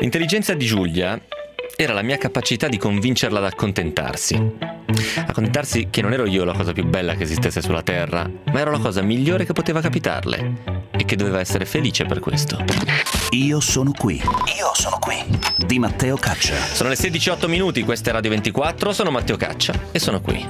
L'intelligenza di Giulia era la mia capacità di convincerla ad accontentarsi. Accontentarsi che non ero io la cosa più bella che esistesse sulla terra, ma ero la cosa migliore che poteva capitarle e che doveva essere felice per questo. Io sono qui di Matteo Caccia. Sono le 16:08, questa è Radio 24, sono Matteo Caccia e sono qui.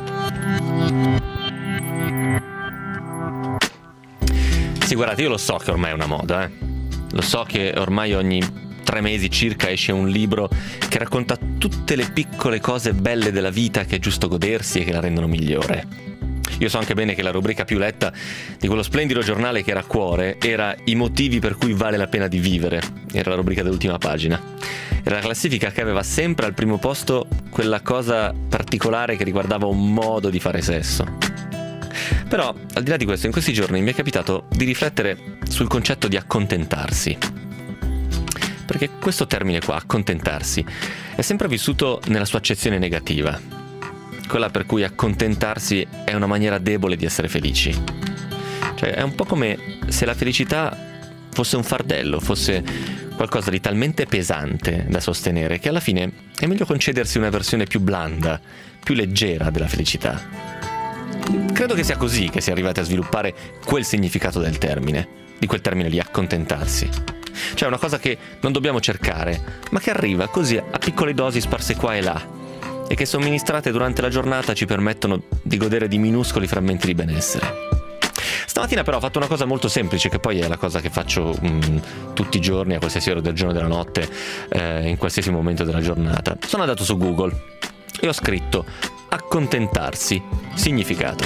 Sì, guardate, io lo so che ormai è una moda, Lo so che ormai ogni 3 mesi circa esce un libro che racconta tutte le piccole cose belle della vita che è giusto godersi e che la rendono migliore. Io so anche bene che la rubrica più letta di quello splendido giornale che era Cuore era I motivi per cui vale la pena di vivere. Era la rubrica dell'ultima pagina. Era la classifica che aveva sempre al primo posto quella cosa particolare che riguardava un modo di fare sesso. Però, al di là di questo, in questi giorni mi è capitato di riflettere sul concetto di accontentarsi. Perché questo termine qua, accontentarsi, è sempre vissuto nella sua accezione negativa. Quella per cui accontentarsi è una maniera debole di essere felici. Cioè, è un po' come se la felicità fosse un fardello, fosse qualcosa di talmente pesante da sostenere che alla fine è meglio concedersi una versione più blanda, più leggera della felicità. Credo che sia così che si è arrivati a sviluppare quel significato del termine, di quel termine lì, accontentarsi. Cioè una cosa che non dobbiamo cercare, ma che arriva così a piccole dosi sparse qua e là, e che somministrate durante la giornata ci permettono di godere di minuscoli frammenti di benessere. Stamattina però ho fatto una cosa molto semplice, che poi è la cosa che faccio tutti i giorni, a qualsiasi ora del giorno e della notte, in qualsiasi momento della giornata. Sono andato su Google e ho scritto accontentarsi, significato.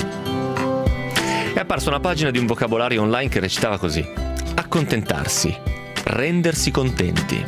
È apparsa una pagina di un vocabolario online che recitava così: accontentarsi, rendersi contenti.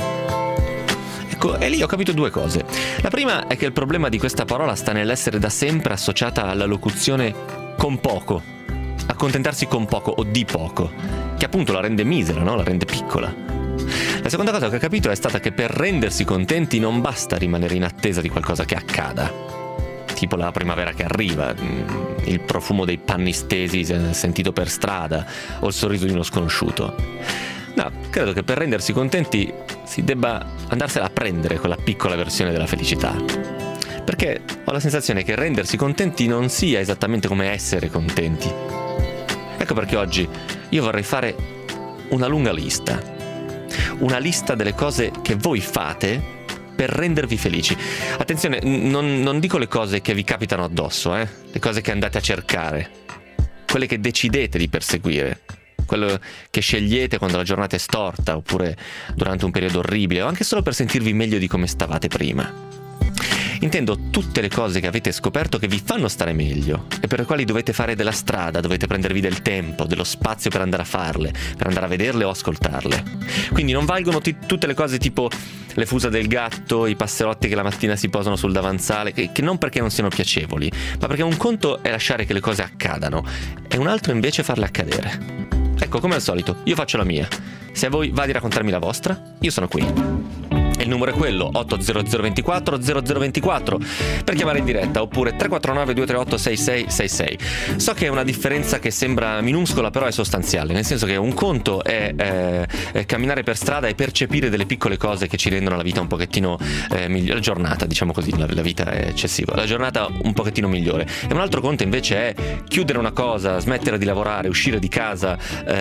Ecco, e lì ho capito 2 cose. La prima è che il problema di questa parola sta nell'essere da sempre associata alla locuzione con poco. Accontentarsi con poco o di poco, che appunto la rende misera, no? La rende piccola. La seconda cosa che ho capito è stata che per rendersi contenti non basta rimanere in attesa di qualcosa che accada, tipo la primavera che arriva, il profumo dei panni stesi sentito per strada o il sorriso di uno sconosciuto. No, credo che per rendersi contenti si debba andarsela a prendere quella piccola versione della felicità. Perché ho la sensazione che rendersi contenti non sia esattamente come essere contenti. Ecco perché oggi io vorrei fare una lunga lista. Una lista delle cose che voi fate per rendervi felici. Attenzione, non dico le cose che vi capitano addosso, le cose che andate a cercare, quelle che decidete di perseguire, quello che scegliete quando la giornata è storta, oppure durante un periodo orribile, o anche solo per sentirvi meglio di come stavate prima. Intendo tutte le cose che avete scoperto che vi fanno stare meglio e per le quali dovete fare della strada, dovete prendervi del tempo, dello spazio per andare a farle, per andare a vederle o ascoltarle. Quindi non valgono tutte le cose tipo le fusa del gatto, i passerotti che la mattina si posano sul davanzale, che non perché non siano piacevoli, ma perché un conto è lasciare che le cose accadano e un altro invece farle accadere. Ecco, come al solito, io faccio la mia. Se a voi va di raccontarmi la vostra, io sono qui. E il numero è quello, 800 24 0024, per chiamare in diretta, oppure 349 238 6666. So che è una differenza che sembra minuscola, però è sostanziale, nel senso che un conto è camminare per strada e percepire delle piccole cose che ci rendono la vita un pochettino migliore, la giornata, diciamo così, la vita è eccessiva, la giornata un pochettino migliore. E un altro conto invece è chiudere una cosa, smettere di lavorare, uscire di casa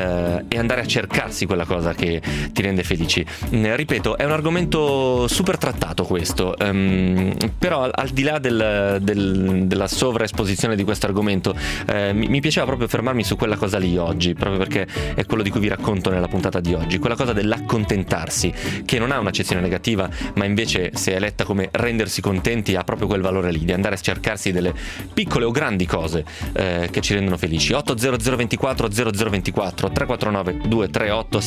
e andare a cercarsi quella cosa che ti rende felici. Ripeto, è un argomento super trattato questo, però al di là della sovraesposizione di questo argomento, mi piaceva proprio fermarmi su quella cosa lì oggi, proprio perché è quello di cui vi racconto nella puntata di oggi, quella cosa dell'accontentarsi, che non ha un'accezione negativa, ma invece, se è letta come rendersi contenti, ha proprio quel valore lì, di andare a cercarsi delle piccole o grandi cose che ci rendono felici. 800 24 0024 349 238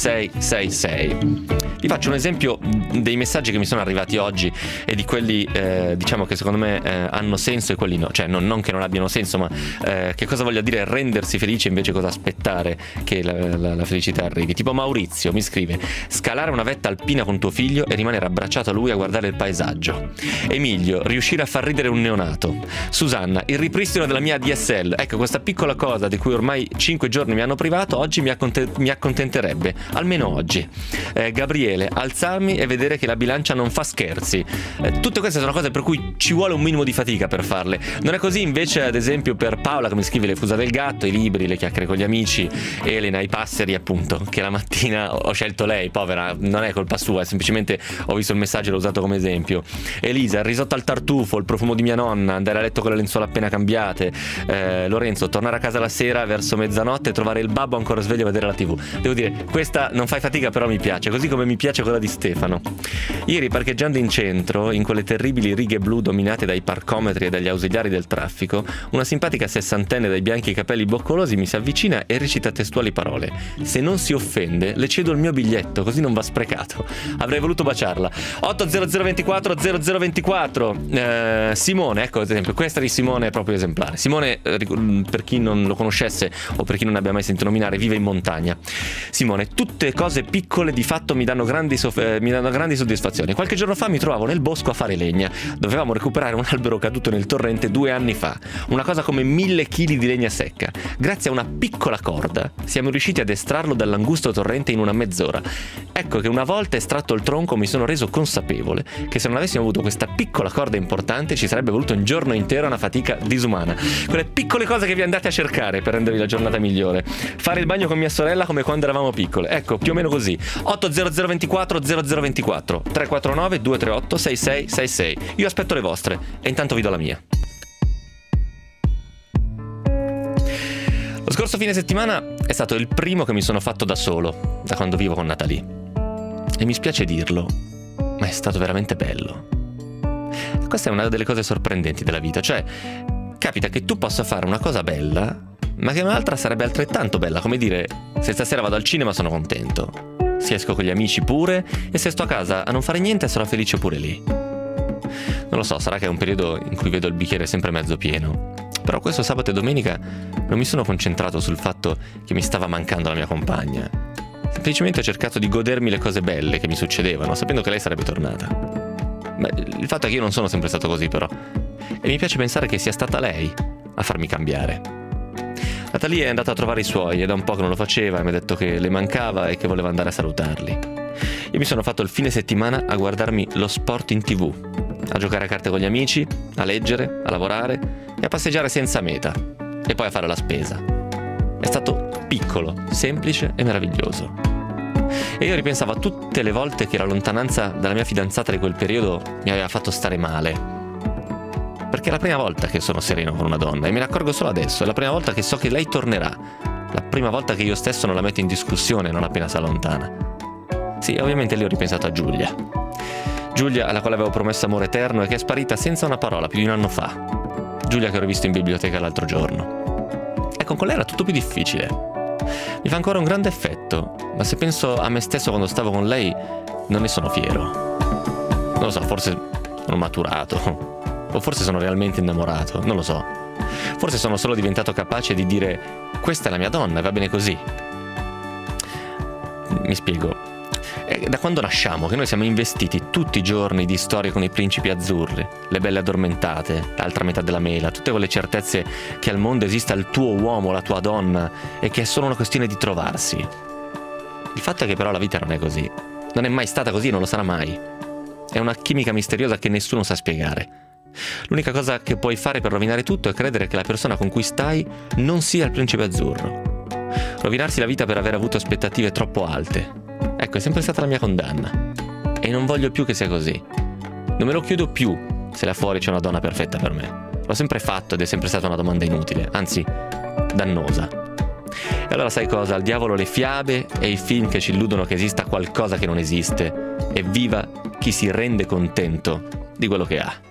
6666. Vi faccio un esempio dei messaggi che mi sono arrivati oggi e di quelli diciamo che secondo me hanno senso e quelli no, cioè non che non abbiano senso, ma che cosa voglia dire rendersi felice invece cosa aspettare che la felicità arrivi. Tipo Maurizio mi scrive: scalare una vetta alpina con tuo figlio e rimanere abbracciato a lui a guardare il paesaggio. Emilio: riuscire a far ridere un neonato. Susanna: il ripristino della mia DSL. Ecco, questa piccola cosa di cui ormai 5 giorni mi hanno privato oggi mi accontenterebbe, almeno oggi. Gabriele: alzarmi e vedere vedere che la bilancia non fa scherzi. Tutte queste sono cose per cui ci vuole un minimo di fatica per farle. Non è così invece ad esempio per Paola, che mi scrive le fusa del gatto, i libri, le chiacchiere con gli amici, Elena, i passeri appunto, che la mattina ho scelto lei, povera, non è colpa sua, semplicemente ho visto il messaggio e l'ho usato come esempio. Elisa, il risotto al tartufo, il profumo di mia nonna, andare a letto con le lenzuola appena cambiate. Lorenzo, tornare a casa la sera verso mezzanotte e trovare il babbo ancora sveglio a vedere la TV. Devo dire, questa non fai fatica, però mi piace, così come mi piace quella di Stefano. Ieri, parcheggiando in centro, in quelle terribili righe blu dominate dai parcometri e dagli ausiliari del traffico, una simpatica sessantenne dai bianchi capelli boccolosi mi si avvicina e recita testuali parole: se non si offende le cedo il mio biglietto, così non va sprecato. Avrei voluto baciarla. 80024 0024. Simone, ecco ad esempio, questa di Simone è proprio esemplare. Simone, per chi non lo conoscesse o per chi non abbia mai sentito nominare, vive in montagna. Simone, tutte cose piccole di fatto mi danno grandi soddisfazioni. Qualche giorno fa mi trovavo nel bosco a fare legna. Dovevamo recuperare un albero caduto nel torrente 2 anni fa, una cosa come 1000 kg di legna secca. Grazie a una piccola corda siamo riusciti ad estrarlo dall'angusto torrente in una mezz'ora. Ecco che una volta estratto il tronco mi sono reso consapevole che se non avessimo avuto questa piccola corda importante ci sarebbe voluto un giorno intero, una fatica disumana. Quelle piccole cose che vi andate a cercare per rendervi la giornata migliore. Fare il bagno con mia sorella come quando eravamo piccole, ecco, più o meno così. 80024 0024 349 238 6666. Io aspetto le vostre e intanto vi do la mia. Lo scorso fine settimana è stato il primo che mi sono fatto da solo da quando vivo con Natalie. E mi spiace dirlo, ma è stato veramente bello. Questa è una delle cose sorprendenti della vita, cioè capita che tu possa fare una cosa bella, ma che un'altra sarebbe altrettanto bella, come dire, se stasera vado al cinema sono contento, se esco con gli amici pure, e se sto a casa a non fare niente sarò felice pure lì. Non lo so, sarà che è un periodo in cui vedo il bicchiere sempre mezzo pieno, però questo sabato e domenica non mi sono concentrato sul fatto che mi stava mancando la mia compagna. Semplicemente ho cercato di godermi le cose belle che mi succedevano, sapendo che lei sarebbe tornata. Beh, il fatto è che io non sono sempre stato così, però, e mi piace pensare che sia stata lei a farmi cambiare. Natalie è andata a trovare i suoi, è da un po' che non lo faceva e mi ha detto che le mancava e che voleva andare a salutarli. Io mi sono fatto il fine settimana a guardarmi lo sport in TV, a giocare a carte con gli amici, a leggere, a lavorare e a passeggiare senza meta, e poi a fare la spesa. È stato piccolo, semplice e meraviglioso. E io ripensavo a tutte le volte che la lontananza dalla mia fidanzata di quel periodo mi aveva fatto stare male. Perché è la prima volta che sono sereno con una donna e me ne accorgo solo adesso, è la prima volta che so che lei tornerà, la prima volta che io stesso non la metto in discussione non appena si allontana. Sì, ovviamente lì ho ripensato a Giulia, alla quale avevo promesso amore eterno e che è sparita senza una parola più di un anno fa. Giulia che ho rivisto in biblioteca l'altro giorno. Ecco, con lei era tutto più difficile. Mi fa ancora un grande effetto, ma se penso a me stesso quando stavo con lei non ne sono fiero. Non lo so, forse sono maturato, o forse sono realmente innamorato, non lo so. Forse sono solo diventato capace di dire questa è la mia donna e va bene così. Mi spiego. È da quando nasciamo che noi siamo investiti tutti i giorni di storie con i principi azzurri, le belle addormentate, l'altra metà della mela, tutte quelle certezze che al mondo esista il tuo uomo, la tua donna e che è solo una questione di trovarsi. Il fatto è che però la vita non è così. Non è mai stata così e non lo sarà mai. È una chimica misteriosa che nessuno sa spiegare. L'unica cosa che puoi fare per rovinare tutto è credere che la persona con cui stai non sia il principe azzurro. Rovinarsi la vita per aver avuto aspettative troppo alte. Ecco, è sempre stata la mia condanna. E non voglio più che sia così. Non me lo chiedo più se là fuori c'è una donna perfetta per me. L'ho sempre fatto ed è sempre stata una domanda inutile, anzi, dannosa. E allora sai cosa? Al diavolo le fiabe e i film che ci illudono che esista qualcosa che non esiste. E viva chi si rende contento di quello che ha.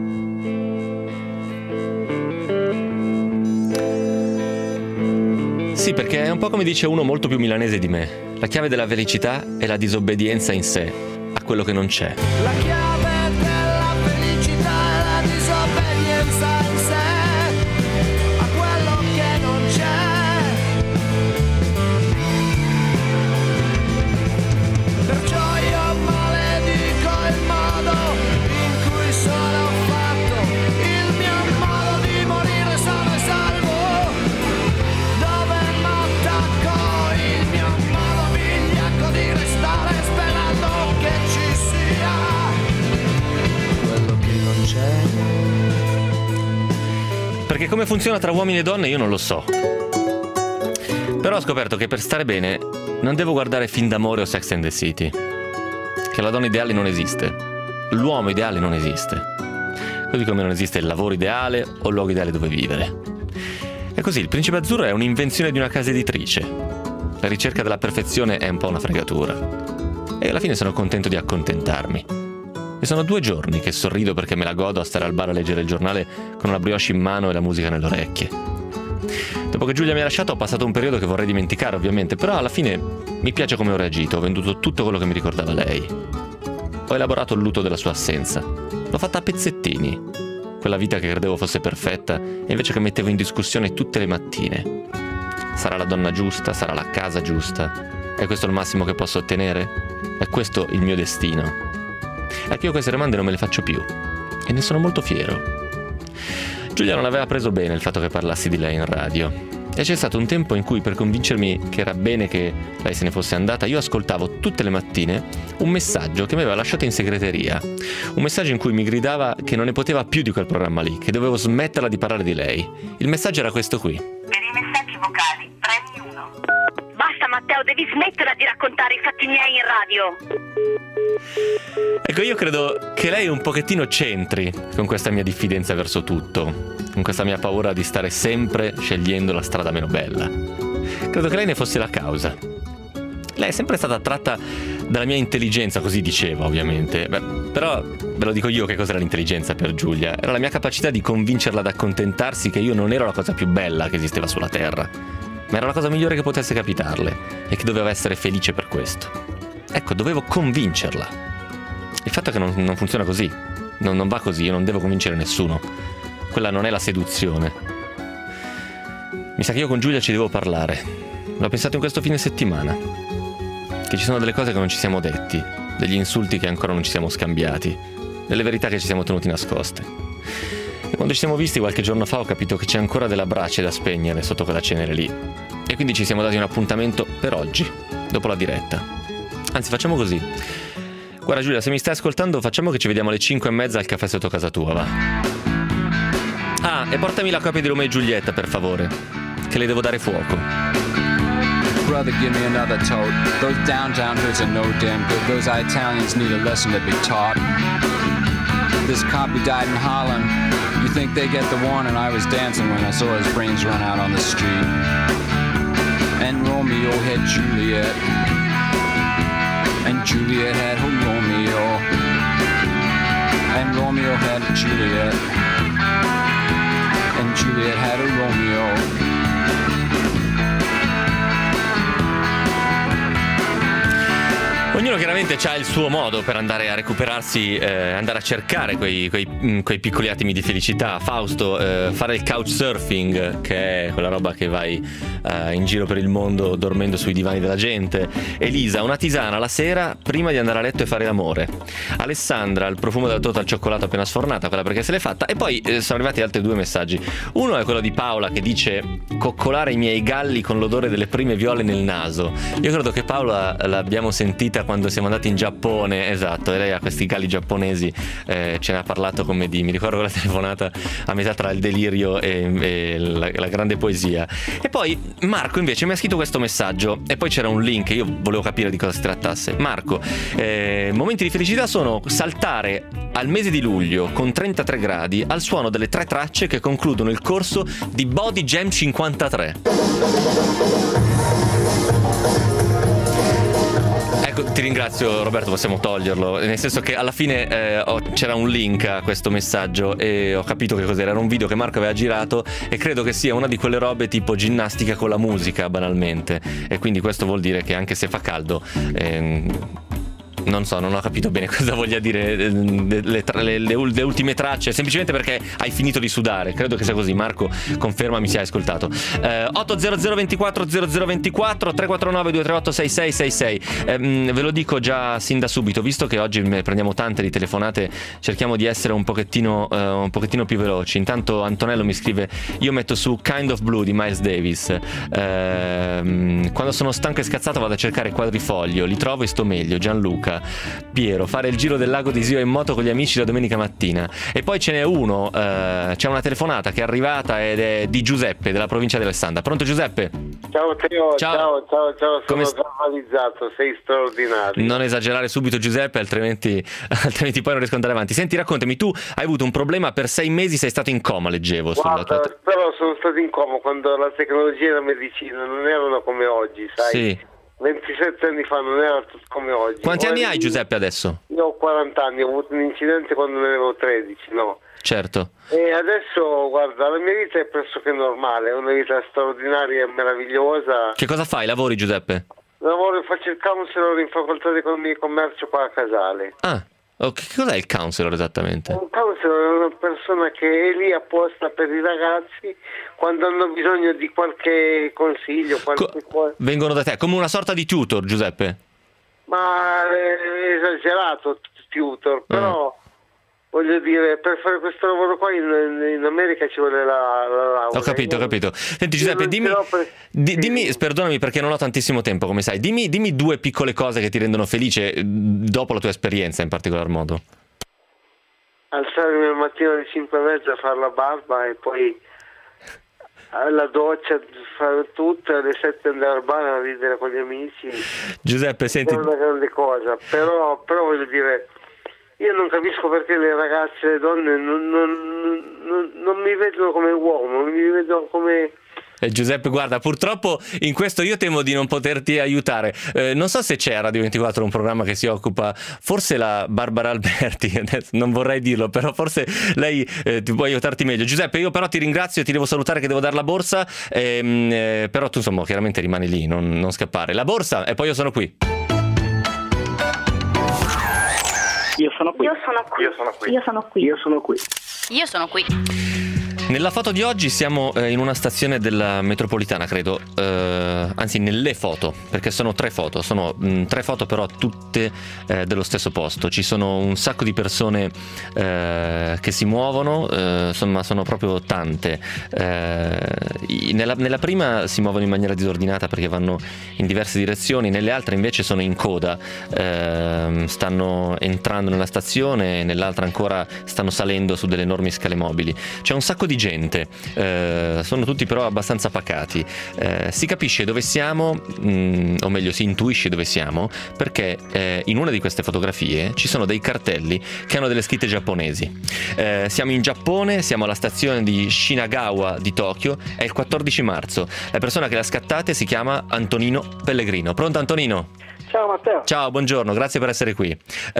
Sì, perché è un po' come dice uno molto più milanese di me. La chiave della felicità è la disobbedienza in sé, a quello che non c'è. La chiave della felicità è la disobbedienza in sé, a quello che non c'è. Perciò io maledico il modo in cui sono fatto, il mio modo di morire sano e salvo, dove m'attacco, il mio modo vigliacco di restare sperando che ci sia come funziona tra uomini e donne io non lo so. Però ho scoperto che per stare bene non devo guardare film d'amore o Sex and the City. Che la donna ideale non esiste. L'uomo ideale non esiste. Così come non esiste il lavoro ideale o il luogo ideale dove vivere. E così il Principe Azzurro è un'invenzione di una casa editrice. La ricerca della perfezione è un po' una fregatura. E alla fine sono contento di accontentarmi. E sono 2 giorni che sorrido perché me la godo a stare al bar a leggere il giornale con una brioche in mano e la musica nelle orecchie. Dopo che Giulia mi ha lasciato ho passato un periodo che vorrei dimenticare ovviamente, però alla fine mi piace come ho reagito, ho venduto tutto quello che mi ricordava lei. Ho elaborato il lutto della sua assenza, l'ho fatta a pezzettini, quella vita che credevo fosse perfetta e invece che mettevo in discussione tutte le mattine. Sarà la donna giusta, sarà la casa giusta, è questo il massimo che posso ottenere? È questo il mio destino? Ecco, io queste domande non me le faccio più e ne sono molto fiero. Giulia non aveva preso bene il fatto che parlassi di lei in radio e c'è stato un tempo in cui per convincermi che era bene che lei se ne fosse andata io ascoltavo tutte le mattine un messaggio che mi aveva lasciato in segreteria, un messaggio in cui mi gridava che non ne poteva più di quel programma lì, che dovevo smetterla di parlare di lei. Il messaggio era questo qui: per i messaggi vocali premi 1. Basta Matteo, devi smetterla di raccontare i fatti miei in radio. Ecco, io credo che lei un pochettino c'entri con questa mia diffidenza verso tutto, con questa mia paura di stare sempre scegliendo la strada meno bella. Credo che lei ne fosse la causa. Lei è sempre stata attratta dalla mia intelligenza, così diceva ovviamente. Però ve lo dico io che cos'era l'intelligenza per Giulia. Era la mia capacità di convincerla ad accontentarsi che io non ero la cosa più bella che esisteva sulla terra, ma era la cosa migliore che potesse capitarle e che doveva essere felice per questo. Ecco, dovevo convincerla. Il fatto è che non funziona così. Non va così, io non devo convincere nessuno. Quella non è la seduzione. Mi sa che io con Giulia ci devo parlare. L'ho pensato in questo fine settimana. Che ci sono delle cose che non ci siamo detti, degli insulti che ancora non ci siamo scambiati, delle verità che ci siamo tenuti nascoste. E quando ci siamo visti qualche giorno fa ho capito che c'è ancora della brace da spegnere sotto quella cenere lì. E quindi ci siamo dati un appuntamento per oggi, dopo la diretta. Anzi, facciamo così. Guarda Giulia, se mi stai ascoltando, facciamo che ci vediamo alle 5:30 al caffè sotto casa tua, va? Ah, e portami la copia di Romeo e Giulietta, per favore, che le devo dare fuoco. Brother, give me another tote. Those downtown hoods are no damn good. Those Italians need a lesson to be taught. This cop who died in Holland, you think they get the warning? I was dancing when I saw his brains run out on the street. And Romeo had Juliet, and Juliet had her Romeo, and Romeo had Juliet, and Juliet had a Romeo. Ognuno chiaramente ha il suo modo per andare a recuperarsi, andare a cercare quei piccoli attimi di felicità. Fausto, fare il couchsurfing, che è quella roba che vai in giro per il mondo dormendo sui divani della gente. Elisa, una tisana la sera prima di andare a letto e fare l'amore. Alessandra, il profumo della torta al cioccolato appena sfornata, quella perché se l'è fatta. E poi sono arrivati altri 2 messaggi. Uno è quello di Paola che dice: coccolare i miei galli con l'odore delle prime viole nel naso. Io credo che Paola l'abbiamo sentita quando siamo andati in Giappone, esatto, e lei ha questi galli giapponesi, ce ne ha parlato come mi ricordo quella telefonata a metà tra il delirio e la grande poesia. E poi Marco invece mi ha scritto questo messaggio e poi c'era un link, io volevo capire di cosa si trattasse. Marco, momenti di felicità sono saltare al mese di luglio con 33 gradi al suono delle 3 tracce che concludono il corso di Body Jam 53. Ecco, ti ringrazio Roberto, possiamo toglierlo, nel senso che alla fine c'era un link a questo messaggio e ho capito che cos'era. Era un video che Marco aveva girato e credo che sia una di quelle robe tipo ginnastica con la musica, banalmente, e quindi questo vuol dire che anche se fa caldo non so, non ho capito bene cosa voglia dire le ultime tracce, semplicemente perché hai finito di sudare, credo che sia così. Marco, confermami se hai ascoltato. 800 24 0024 349 238 6666. Ve lo dico già sin da subito, visto che oggi ne prendiamo tante di telefonate, cerchiamo di essere un pochettino più veloci. Intanto Antonello mi scrive: io metto su Kind of Blue di Miles Davis, quando sono stanco e scazzato vado a cercare Quadrifoglio, li trovo e sto meglio. Gianluca, Luca, Piero, fare il giro del lago di Sio in moto con gli amici la domenica mattina. E poi ce n'è uno, c'è una telefonata che è arrivata ed è di Giuseppe della provincia di Alessandria. Pronto Giuseppe? Ciao Teo, ciao, sono Come normalizzato, sei straordinario. Non esagerare subito Giuseppe, altrimenti poi non riesco ad andare avanti. Senti, raccontami, tu hai avuto un problema per 6 mesi, sei stato in coma, leggevo. Guarda, però sono stato in coma quando la tecnologia e la medicina non erano come oggi, sai? Sì. 27 anni fa non era tutto come oggi. Quanti anni hai Giuseppe adesso? Io ho 40 anni, ho avuto un incidente quando ne avevo 13, no? Certo. E adesso, guarda, la mia vita è pressoché normale, è una vita straordinaria e meravigliosa. Che cosa fai? Lavori Giuseppe? Lavoro e faccio il counselor in facoltà di economia e commercio qua a Casale. Ah, che cos'è il counselor esattamente? Un counselor è una persona che è lì apposta per i ragazzi quando hanno bisogno di qualche consiglio, Vengono da te, come una sorta di tutor, Giuseppe? Ma è esagerato tutor, però voglio dire, per fare questo lavoro qua in America ci vuole la laurea. Ho capito. Senti Giuseppe, dimmi, perdonami perché non ho tantissimo tempo, come sai, dimmi 2 piccole cose che ti rendono felice dopo la tua esperienza in particolar modo. Alzarmi al mattino alle 5:30 a fare la barba e poi alla doccia, fare tutto, alle 7 andare al bar a ridere con gli amici. Giuseppe, senti, è una grande cosa, però voglio dire, io non capisco perché le ragazze, le donne non mi vedono come uomo, mi vedono come... Giuseppe, guarda, purtroppo in questo io temo di non poterti aiutare. Non so se c'è a Radio 24 un programma che si occupa, forse la Barbara Alberti, adesso non vorrei dirlo, però forse lei ti può aiutarti meglio. Giuseppe, io però ti ringrazio, ti devo salutare che devo dare la borsa, però tu insomma chiaramente rimani lì, non scappare. La borsa e poi io sono qui. Io sono qui. Io sono qui. Io sono qui. Io sono qui. Io sono qui. Io sono qui. Nella foto di oggi siamo in una stazione della metropolitana, credo, anzi nelle foto, perché sono 3 foto, sono 3 foto però tutte dello stesso posto. Ci sono un sacco di persone che si muovono, insomma sono proprio tante. Nella prima si muovono in maniera disordinata perché vanno in diverse direzioni, nelle altre invece sono in coda, stanno entrando nella stazione, nell'altra ancora stanno salendo su delle enormi scale mobili. C'è un sacco di gente, sono tutti però abbastanza pacati, si capisce dove siamo, o meglio si intuisce dove siamo, perché in una di queste fotografie ci sono dei cartelli che hanno delle scritte giapponesi. Siamo in Giappone, siamo alla stazione di Shinagawa di Tokyo, è il 14 marzo, la persona che l'ha scattate si chiama Antonino Pellegrino. Pronto Antonino? Ciao Matteo. Ciao, buongiorno, grazie per essere qui.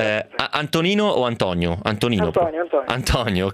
Antonino o Antonio? Antonino. Antonio,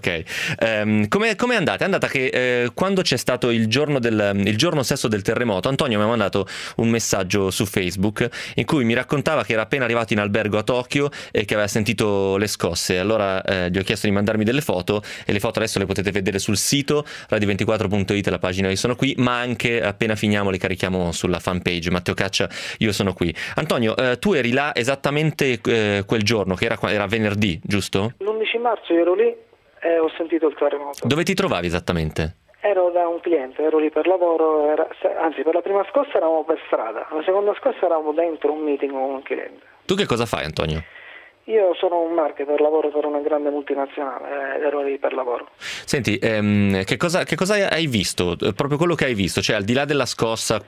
ok. Come è andata? È andata che quando c'è stato il giorno stesso del terremoto, Antonio mi ha mandato un messaggio su Facebook in cui mi raccontava che era appena arrivato in albergo a Tokyo e che aveva sentito le scosse. Allora gli ho chiesto di mandarmi delle foto e le foto adesso le potete vedere sul sito radio24.it, la pagina Io sono qui, ma anche appena finiamo le carichiamo sulla fanpage Matteo Caccia Io sono qui. Antonio, tu eri là esattamente quel giorno, che era venerdì, giusto? L'11 marzo ero lì e ho sentito il terremoto. Dove ti trovavi esattamente? Ero da un cliente, ero lì per lavoro, anzi per la prima scossa eravamo per strada, la seconda scossa eravamo dentro un meeting con un cliente. Tu che cosa fai Antonio? Io sono un marketer, lavoro per una grande multinazionale ed ero lì per lavoro. Senti, che cosa hai visto? Proprio quello che hai visto, cioè al di là della scossa,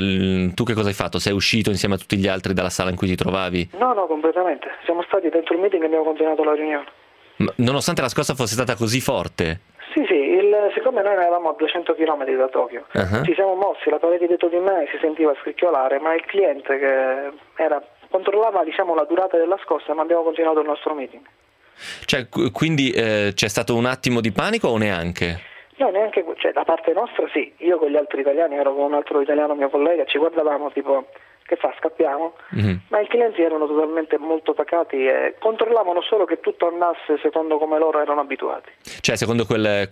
tu che cosa hai fatto? Sei uscito insieme a tutti gli altri dalla sala in cui ti trovavi? No, completamente. Siamo stati dentro il meeting e abbiamo continuato la riunione. Ma, nonostante la scossa fosse stata così forte? Sì, siccome noi eravamo a 200 km da Tokyo, ci siamo mossi, la parete dietro di me si sentiva scricchiolare, ma il cliente che controllava la durata della scossa, ma abbiamo continuato il nostro meeting. Cioè, quindi c'è stato un attimo di panico o neanche? No, neanche, da parte nostra sì, io con gli altri italiani, ero con un altro italiano mio collega, ci guardavamo tipo, che fa, scappiamo? Ma i clienti erano totalmente molto pacati e controllavano solo che tutto andasse secondo come loro erano abituati. Cioè secondo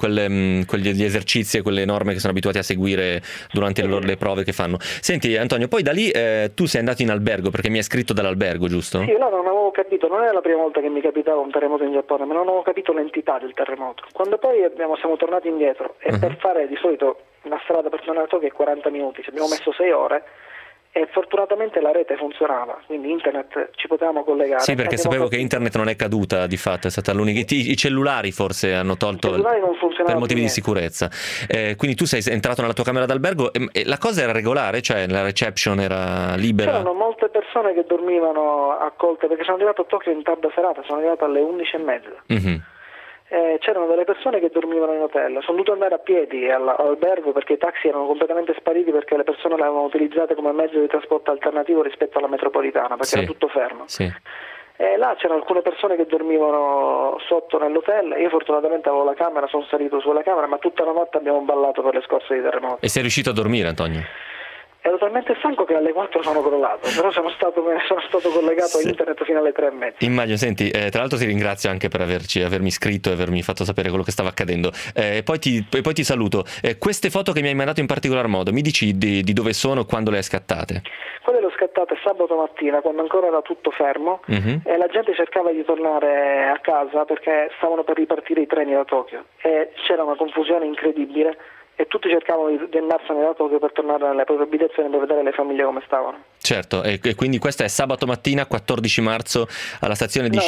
quegli esercizi e quelle norme che sono abituati a seguire durante le prove che fanno. Senti Antonio, poi da lì tu sei andato in albergo perché mi hai scritto dall'albergo, giusto? Sì, no, non avevo capito, non era la prima volta che mi capitava un terremoto in Giappone, ma non avevo capito l'entità del terremoto. Quando poi siamo tornati indietro e per fare di solito una strada per tornare a Tokyo è 40 minuti, ci abbiamo messo 6 ore e fortunatamente la rete funzionava, quindi internet ci potevamo collegare. Sì, perché sapevo che internet non è caduta, di fatto è stata l'unica. I cellulari forse hanno tolto non per motivi di sicurezza. Quindi tu sei entrato nella tua camera d'albergo e la cosa era regolare, cioè la reception era libera? C'erano molte persone che dormivano accolte, perché sono arrivato a Tokyo in tarda serata, sono arrivato alle 11:30. Mm-hmm. C'erano delle persone che dormivano in hotel, sono dovuto andare a piedi all'albergo perché i taxi erano completamente spariti, perché le persone le avevano utilizzate come mezzo di trasporto alternativo rispetto alla metropolitana, perché era tutto fermo. Sì. Là c'erano alcune persone che dormivano sotto nell'hotel, io fortunatamente avevo la camera, sono salito sulla camera, ma tutta la notte abbiamo ballato per le scorse di terremoto. E sei riuscito a dormire, Antonio? Ero talmente stanco che alle 4 sono crollato, però sono stato collegato a internet fino alle 3:30. Immagino, senti, tra l'altro ti ringrazio anche per avermi iscritto e avermi fatto sapere quello che stava accadendo. Poi ti saluto. Queste foto che mi hai mandato in particolar modo, mi dici di dove sono e quando le hai scattate? Quelle le ho scattate sabato mattina, quando ancora era tutto fermo, e la gente cercava di tornare a casa perché stavano per ripartire i treni da Tokyo e c'era una confusione incredibile. E tutti cercavano di andarsene da Tokyo per tornare nelle proprie abitazioni per vedere le famiglie come stavano. Certo, e quindi questa è sabato mattina 14 marzo alla stazione di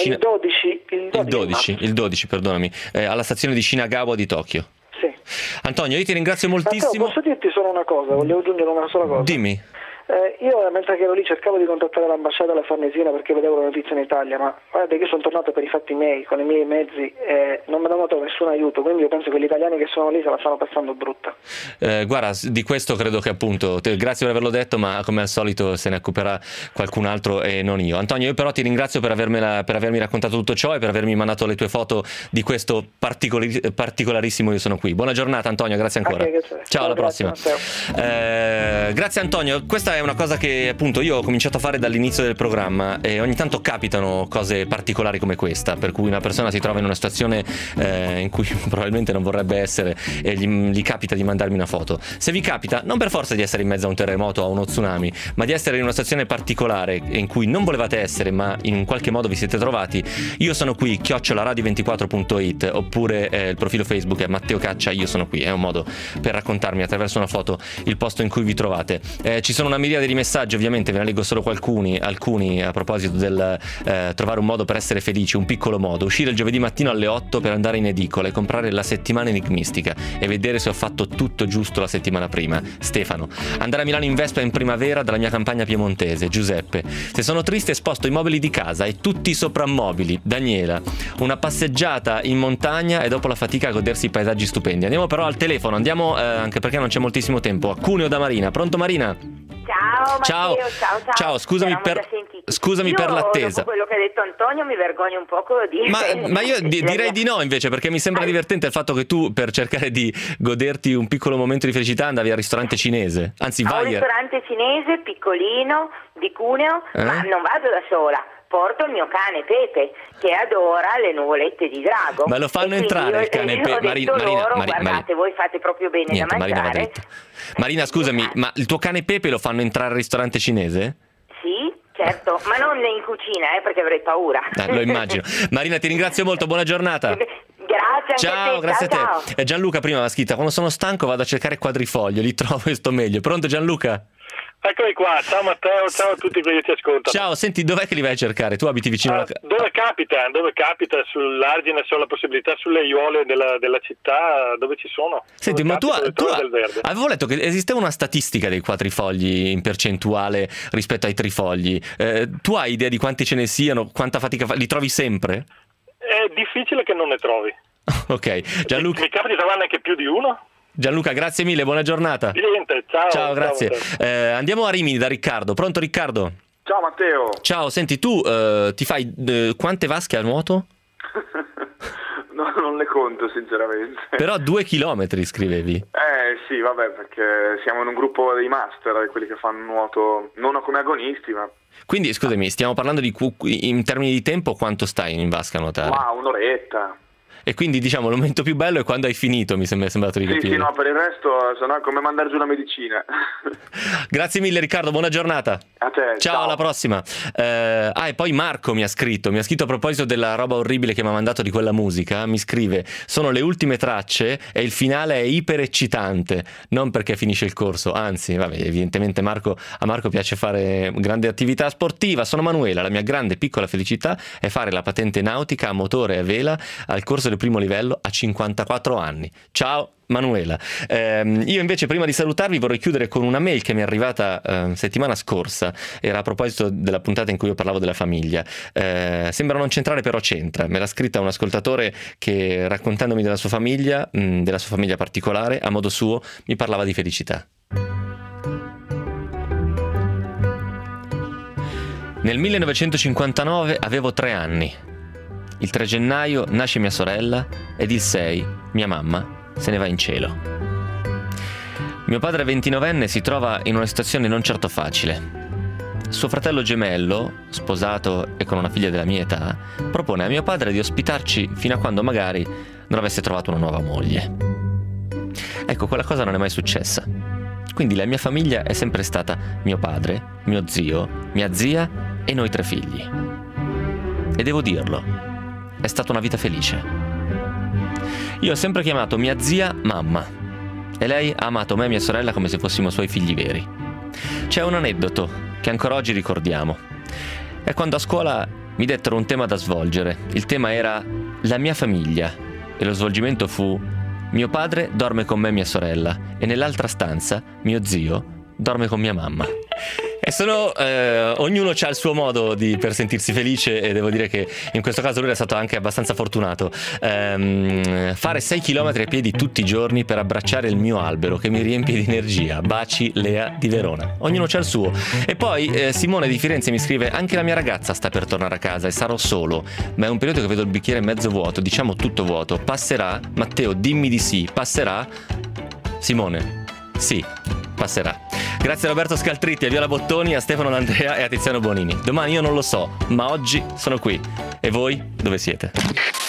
il 12, perdonami, alla stazione di Shinagawa di Tokyo. Sì. Antonio, io ti ringrazio moltissimo. Posso dirti solo una cosa, voglio aggiungere una sola cosa. Dimmi. Io mentre che ero lì cercavo di contattare l'ambasciata della Farnesina perché vedevo la notizia in Italia, ma guarda che io sono tornato per i fatti miei, con i miei mezzi, e non mi hanno dato nessun aiuto, quindi io penso che gli italiani che sono lì se la stanno passando brutta. Guarda, di questo credo che appunto, grazie per averlo detto, ma come al solito se ne occuperà qualcun altro e non io. Antonio, io però ti ringrazio per avermi raccontato tutto ciò e per avermi mandato le tue foto di questo particolarissimo Io sono qui. Buona giornata Antonio, grazie ancora. Ciao, alla prossima. Grazie Antonio, questa è una cosa che appunto io ho cominciato a fare dall'inizio del programma e ogni tanto capitano cose particolari come questa, per cui una persona si trova in una situazione in cui probabilmente non vorrebbe essere e gli capita di mandarmi una foto. Se vi capita, non per forza di essere in mezzo a un terremoto o a uno tsunami, ma di essere in una situazione particolare in cui non volevate essere ma in qualche modo vi siete trovati, io sono qui @radio24.it oppure il profilo Facebook è Matteo Caccia Io sono qui, è un modo per raccontarmi attraverso una foto il posto in cui vi trovate. Ci sono una miriade di messaggi, ovviamente ve ne leggo solo alcuni a proposito del trovare un modo per essere felici, un piccolo modo: uscire il giovedì mattino alle 8 per andare in edicola e comprare la settimana enigmistica e vedere se ho fatto tutto giusto la settimana prima. Stefano. Andare a Milano in Vespa in primavera dalla mia campagna piemontese. Giuseppe. Se sono triste sposto i mobili di casa e tutti i soprammobili. Daniela. Una passeggiata in montagna e dopo la fatica a godersi i paesaggi stupendi. Andiamo però al telefono, anche perché non c'è moltissimo tempo, a Cuneo da Marina. Pronto Marina? Ciao Matteo, ciao. Scusami per l'attesa. Dopo quello che ha detto Antonio mi vergogno un poco di... Ma io direi di no invece, perché mi sembra divertente il fatto che tu, per cercare di goderti un piccolo momento di felicità, andavi al ristorante cinese. Anzi, vai. Un ristorante cinese piccolino di Cuneo, ma non vado da sola. Porto il mio cane Pepe, che adora le nuvolette di drago. Ma lo fanno entrare il cane Pepe? Marina, guardate, voi fate proprio bene da mangiare. Marina, scusami, ma il tuo cane Pepe lo fanno entrare al ristorante cinese? Sì, certo, ma non in cucina, perché avrei paura. Lo immagino. Marina, ti ringrazio molto, buona giornata. Grazie, ciao, grazie a te. Gianluca prima aveva scritto: quando sono stanco vado a cercare quadrifoglio, li trovo e sto meglio. Pronto Gianluca? Eccomi qua, ciao Matteo, ciao a tutti quelli che ti ascoltano. Ciao, senti, dov'è che li vai a cercare? Tu abiti vicino alla... Dove capita, sull'argine, sulla possibilità, sulle aiuole della città, dove ci sono. Senti, ma tu avevo letto che esisteva una statistica dei quadrifogli in percentuale rispetto ai trifogli. Tu hai idea di quanti ce ne siano, quanta fatica li trovi sempre? È difficile che non ne trovi. Ok, Gianluca... Mi capita di trovarne anche più di uno. Gianluca, grazie mille, buona giornata. Niente, ciao. Grazie. Andiamo a Rimini da Riccardo. Pronto Riccardo? Ciao Matteo. Ciao, senti, tu ti fai quante vasche a nuoto? No, non le conto sinceramente. Però 2 chilometri scrivevi. Sì, vabbè, perché siamo in un gruppo dei master, quelli che fanno nuoto non come agonisti, ma... Quindi, scusami, stiamo parlando in termini di tempo, quanto stai in vasca a nuotare? Un'oretta. E quindi diciamo il momento più bello è quando hai finito, mi è sembrato di capire. Sì, no, per il resto sennò è come mandare giù la medicina. Grazie mille Riccardo, buona giornata. A te, ciao. Alla prossima. E poi Marco mi ha scritto a proposito della roba orribile che mi ha mandato di quella musica, mi scrive: sono le ultime tracce e il finale è iper eccitante, non perché finisce il corso, anzi, vabbè, evidentemente a Marco piace fare grande attività sportiva. Sono Manuela, la mia grande piccola felicità è fare la patente nautica a motore e a vela al corso del primo livello a 54 anni. Ciao Manuela. Io invece prima di salutarvi vorrei chiudere con una mail che mi è arrivata settimana scorsa, era a proposito della puntata in cui io parlavo della famiglia. Sembra non centrare, però c'entra. Me l'ha scritta un ascoltatore che, raccontandomi della sua famiglia particolare, a modo suo mi parlava di felicità. Nel 1959 avevo 3 anni. Il 3 gennaio nasce mia sorella ed il 6 mia mamma se ne va in cielo. Mio padre 29enne si trova in una situazione non certo facile. Suo fratello gemello, sposato e con una figlia della mia età, propone a mio padre di ospitarci fino a quando magari non avesse trovato una nuova moglie. Ecco, quella cosa non è mai successa. Quindi la mia famiglia è sempre stata mio padre, mio zio, mia zia e noi 3 figli. E devo dirlo, è stata una vita felice. Io ho sempre chiamato mia zia mamma e lei ha amato me e mia sorella come se fossimo suoi figli veri. C'è un aneddoto che ancora oggi ricordiamo. È quando a scuola mi dettero un tema da svolgere. Il tema era la mia famiglia e lo svolgimento fu: mio padre dorme con me e mia sorella e nell'altra stanza mio zio dorme con mia mamma. E ognuno ha il suo modo per sentirsi felice, e devo dire che in questo caso lui è stato anche abbastanza fortunato. Fare 6 chilometri a piedi tutti i giorni per abbracciare il mio albero che mi riempie di energia. Baci Lea di Verona. Ognuno c'ha il suo. E poi Simone di Firenze mi scrive: anche la mia ragazza sta per tornare a casa e sarò solo, ma è un periodo che vedo il bicchiere mezzo vuoto, diciamo tutto vuoto. Passerà? Matteo, dimmi di sì. Passerà? Simone, sì, passerà. Grazie a Roberto Scaltritti, a Viola Bottoni, a Stefano D'Andrea e a Tiziano Bonini. Domani io non lo so, ma oggi sono qui. E voi dove siete?